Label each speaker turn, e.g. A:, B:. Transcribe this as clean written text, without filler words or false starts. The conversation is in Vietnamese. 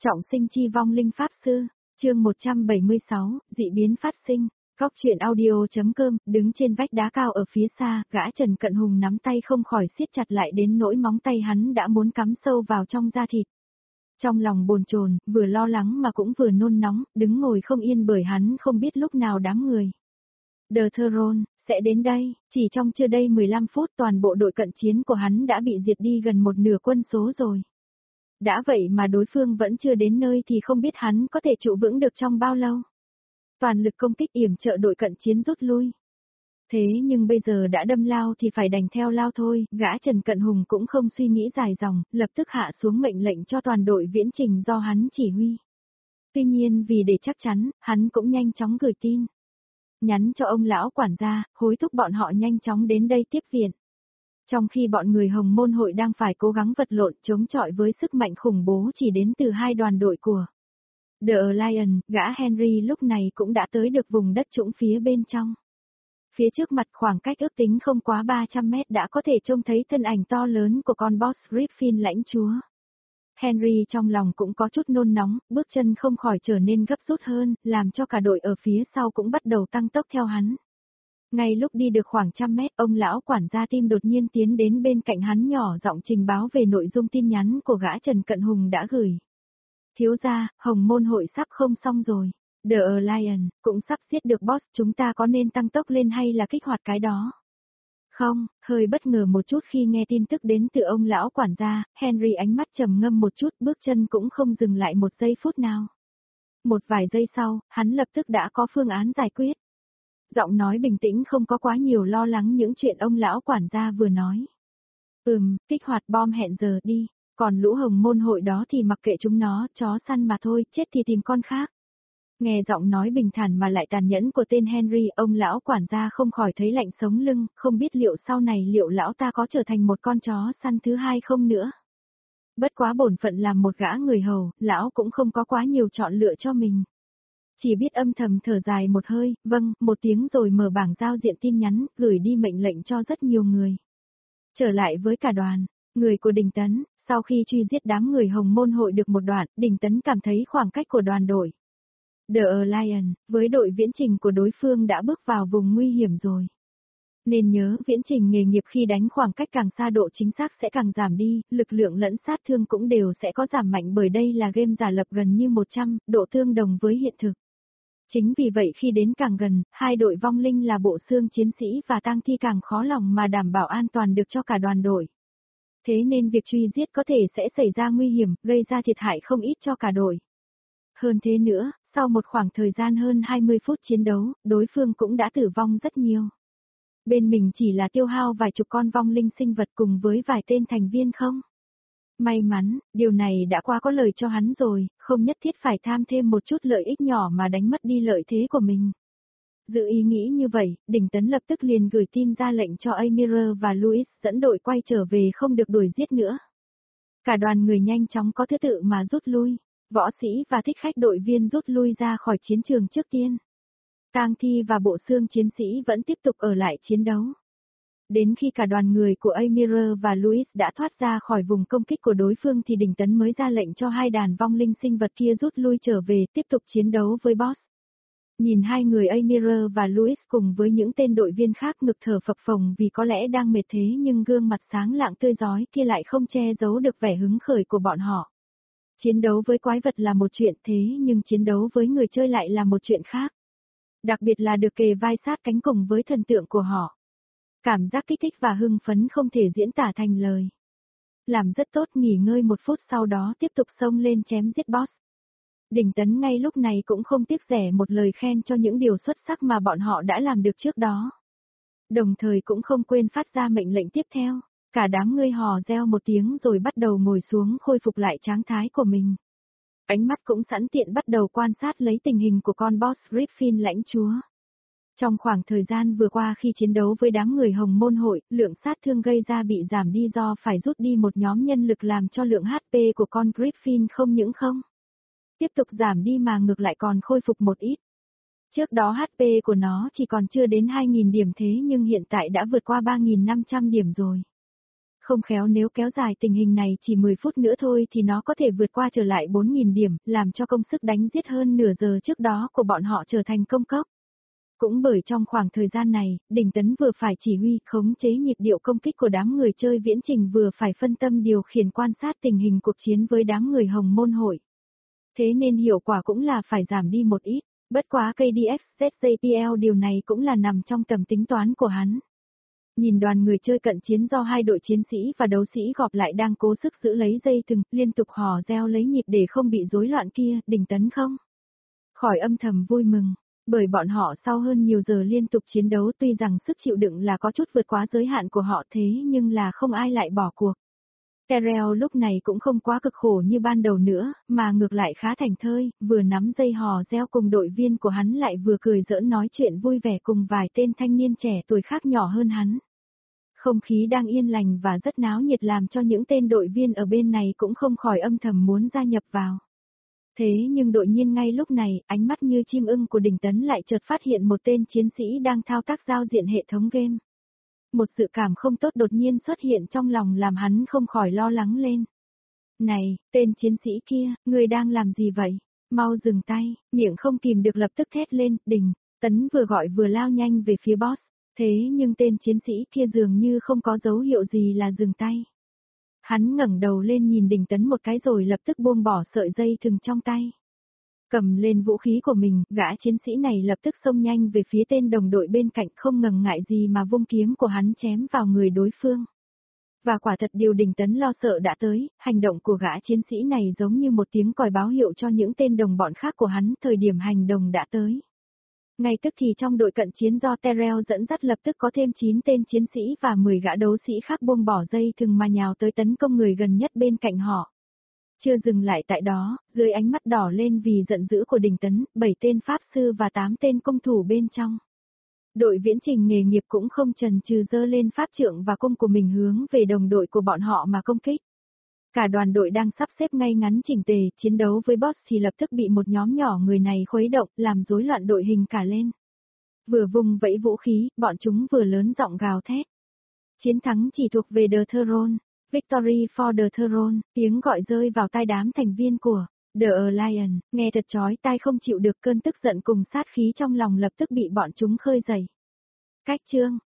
A: Trọng sinh chi vong linh pháp sư, chương 176, dị biến phát sinh. Góc truyện audio.com, đứng trên vách đá cao ở phía xa, gã Trần Cận Hùng nắm tay không khỏi siết chặt lại đến nỗi móng tay hắn đã muốn cắm sâu vào trong da thịt. Trong lòng bồn chồn, vừa lo lắng mà cũng vừa nôn nóng, đứng ngồi không yên bởi hắn không biết lúc nào đám người The Throne sẽ đến đây, chỉ trong chưa đầy 15 phút toàn bộ đội cận chiến của hắn đã bị diệt đi gần một nửa quân số rồi. Đã vậy mà đối phương vẫn chưa đến nơi thì không biết hắn có thể trụ vững được trong bao lâu. Toàn lực công kích yểm trợ đội cận chiến rút lui. Thế nhưng bây giờ đã đâm lao thì phải đành theo lao thôi, gã Trần Cận Hùng cũng không suy nghĩ dài dòng, lập tức hạ xuống mệnh lệnh cho toàn đội viễn trình do hắn chỉ huy. Tuy nhiên vì để chắc chắn, hắn cũng nhanh chóng gửi tin. Nhắn cho ông lão quản gia, hối thúc bọn họ nhanh chóng đến đây tiếp viện. Trong khi bọn người Hồng Môn hội đang phải cố gắng vật lộn chống chọi với sức mạnh khủng bố chỉ đến từ hai đoàn đội của The Lion, gã Henry lúc này cũng đã tới được vùng đất trũng phía bên trong. Phía trước mặt khoảng cách ước tính không quá 300 mét đã có thể trông thấy thân ảnh to lớn của con boss Griffin lãnh chúa. Henry trong lòng cũng có chút nôn nóng, bước chân không khỏi trở nên gấp rút hơn, làm cho cả đội ở phía sau cũng bắt đầu tăng tốc theo hắn. Ngay lúc đi được khoảng trăm mét, ông lão quản gia tim đột nhiên tiến đến bên cạnh hắn nhỏ giọng trình báo về nội dung tin nhắn của gã Trần Cận Hùng đã gửi. Thiếu gia, Hồng Môn hội sắp không xong rồi. The Lion cũng sắp giết được boss, chúng ta có nên tăng tốc lên hay là kích hoạt cái đó? Không, hơi bất ngờ một chút khi nghe tin tức đến từ ông lão quản gia, Henry ánh mắt trầm ngâm một chút, bước chân cũng không dừng lại một giây phút nào. Một vài giây sau, hắn lập tức đã có phương án giải quyết. Giọng nói bình tĩnh không có quá nhiều lo lắng những chuyện ông lão quản gia vừa nói. Kích hoạt bom hẹn giờ đi, còn lũ Hồng Môn hội đó thì mặc kệ chúng nó, chó săn mà thôi, chết thì tìm con khác. Nghe giọng nói bình thản mà lại tàn nhẫn của tên Henry, ông lão quản gia không khỏi thấy lạnh sống lưng, không biết liệu sau này liệu lão ta có trở thành một con chó săn thứ hai không nữa. Bất quá bổn phận làm một gã người hầu, lão cũng không có quá nhiều chọn lựa cho mình. Chỉ biết âm thầm thở dài một hơi, vâng, một tiếng rồi mở bảng giao diện tin nhắn, gửi đi mệnh lệnh cho rất nhiều người. Trở lại với cả đoàn, người của Đình Tấn, sau khi truy giết đám người Hồng Môn hội được một đoạn, Đình Tấn cảm thấy khoảng cách của đoàn đội The Lion, với đội viễn trình của đối phương đã bước vào vùng nguy hiểm rồi. Nên nhớ, viễn trình nghề nghiệp khi đánh khoảng cách càng xa độ chính xác sẽ càng giảm đi, lực lượng lẫn sát thương cũng đều sẽ có giảm mạnh bởi đây là game giả lập gần như 100, độ tương đồng với hiện thực. Chính vì vậy khi đến càng gần, hai đội vong linh là bộ xương chiến sĩ và tang thi càng khó lòng mà đảm bảo an toàn được cho cả đoàn đội. Thế nên việc truy giết có thể sẽ xảy ra nguy hiểm, gây ra thiệt hại không ít cho cả đội. Hơn thế nữa, sau một khoảng thời gian hơn 20 phút chiến đấu, đối phương cũng đã tử vong rất nhiều. Bên mình chỉ là tiêu hao vài chục con vong linh sinh vật cùng với vài tên thành viên không? May mắn, điều này đã quá có lời cho hắn rồi, không nhất thiết phải tham thêm một chút lợi ích nhỏ mà đánh mất đi lợi thế của mình. Dự ý nghĩ như vậy, Đình Tấn lập tức liền gửi tin ra lệnh cho Amir và Louis dẫn đội quay trở về không được đuổi giết nữa. Cả đoàn người nhanh chóng có thứ tự mà rút lui, võ sĩ và thích khách đội viên rút lui ra khỏi chiến trường trước tiên. Tang thi và bộ xương chiến sĩ vẫn tiếp tục ở lại chiến đấu. Đến khi cả đoàn người của Amir và Louis đã thoát ra khỏi vùng công kích của đối phương thì Đình Tấn mới ra lệnh cho hai đàn vong linh sinh vật kia rút lui trở về tiếp tục chiến đấu với boss. Nhìn hai người Amir và Louis cùng với những tên đội viên khác ngực thở phập phồng vì có lẽ đang mệt thế nhưng gương mặt sáng lạng tươi rói kia lại không che giấu được vẻ hứng khởi của bọn họ. Chiến đấu với quái vật là một chuyện thế nhưng chiến đấu với người chơi lại là một chuyện khác. Đặc biệt là được kề vai sát cánh cùng với thần tượng của họ. Cảm giác kích thích và hưng phấn không thể diễn tả thành lời. Làm rất tốt, nghỉ ngơi một phút sau đó tiếp tục xông lên chém giết boss. Đình Tấn ngay lúc này cũng không tiếc rẻ một lời khen cho những điều xuất sắc mà bọn họ đã làm được trước đó. Đồng thời cũng không quên phát ra mệnh lệnh tiếp theo. Cả đám ngươi hò reo một tiếng rồi bắt đầu ngồi xuống khôi phục lại trạng thái của mình. Ánh mắt cũng sẵn tiện bắt đầu quan sát lấy tình hình của con boss Griffin lãnh chúa. Trong khoảng thời gian vừa qua khi chiến đấu với đám người Hồng Môn hội, lượng sát thương gây ra bị giảm đi do phải rút đi một nhóm nhân lực làm cho lượng HP của con Griffin không những không tiếp tục giảm đi mà ngược lại còn khôi phục một ít. Trước đó HP của nó chỉ còn chưa đến 2.000 điểm thế nhưng hiện tại đã vượt qua 3.500 điểm rồi. Không khéo nếu kéo dài tình hình này chỉ 10 phút nữa thôi thì nó có thể vượt qua trở lại 4.000 điểm, làm cho công sức đánh giết hơn nửa giờ trước đó của bọn họ trở thành công cốc. Cũng bởi trong khoảng thời gian này, Đình Tấn vừa phải chỉ huy khống chế nhịp điệu công kích của đám người chơi viễn trình vừa phải phân tâm điều khiển quan sát tình hình cuộc chiến với đám người Hồng Môn Hội. Thế nên hiệu quả cũng là phải giảm đi một ít, bất quá KDF ZJPL điều này cũng là nằm trong tầm tính toán của hắn. Nhìn đoàn người chơi cận chiến do hai đội chiến sĩ và đấu sĩ gọp lại đang cố sức giữ lấy dây thừng, liên tục hò reo lấy nhịp để không bị rối loạn kia, Đình Tấn không khỏi âm thầm vui mừng. Bởi bọn họ sau hơn nhiều giờ liên tục chiến đấu tuy rằng sức chịu đựng là có chút vượt quá giới hạn của họ thế nhưng là không ai lại bỏ cuộc. Terrell lúc này cũng không quá cực khổ như ban đầu nữa, mà ngược lại khá thành thơi, vừa nắm dây hò reo cùng đội viên của hắn lại vừa cười giỡn nói chuyện vui vẻ cùng vài tên thanh niên trẻ tuổi khác nhỏ hơn hắn. Không khí đang yên lành và rất náo nhiệt làm cho những tên đội viên ở bên này cũng không khỏi âm thầm muốn gia nhập vào. Thế nhưng đột nhiên ngay lúc này, ánh mắt như chim ưng của Đình Tấn lại chợt phát hiện một tên chiến sĩ đang thao tác giao diện hệ thống game. Một dự cảm không tốt đột nhiên xuất hiện trong lòng làm hắn không khỏi lo lắng lên. Này, tên chiến sĩ kia, người đang làm gì vậy? Mau dừng tay, miệng không kìm được lập tức thét lên, Đình Tấn vừa gọi vừa lao nhanh về phía boss. Thế nhưng tên chiến sĩ kia dường như không có dấu hiệu gì là dừng tay. Hắn ngẩng đầu lên nhìn Đình Tấn một cái rồi lập tức buông bỏ sợi dây thừng trong tay. Cầm lên vũ khí của mình, gã chiến sĩ này lập tức xông nhanh về phía tên đồng đội bên cạnh không ngần ngại gì mà vung kiếm của hắn chém vào người đối phương. Và quả thật điều Đình Tấn lo sợ đã tới, hành động của gã chiến sĩ này giống như một tiếng còi báo hiệu cho những tên đồng bọn khác của hắn, thời điểm hành động đã tới. Ngay tức thì trong đội cận chiến do Terrell dẫn dắt lập tức có thêm 9 tên chiến sĩ và 10 gã đấu sĩ khác buông bỏ dây thừng mà nhào tới tấn công người gần nhất bên cạnh họ. Chưa dừng lại tại đó, dưới ánh mắt đỏ lên vì giận dữ của Đình Tấn, 7 tên pháp sư và 8 tên công thủ bên trong. Đội viễn trình nghề nghiệp cũng không chần chừ giơ lên pháp trượng và cung của mình hướng về đồng đội của bọn họ mà công kích. Cả đoàn đội đang sắp xếp ngay ngắn chỉnh tề, chiến đấu với boss thì lập tức bị một nhóm nhỏ người này khuấy động, làm rối loạn đội hình cả lên. Vừa vùng vẫy vũ khí, bọn chúng vừa lớn giọng gào thét. Chiến thắng chỉ thuộc về The Throne, Victory for the Throne, tiếng gọi rơi vào tai đám thành viên của The Alliance, nghe thật chói tai không chịu được cơn tức giận cùng sát khí trong lòng lập tức bị bọn chúng khơi dậy. Cách chương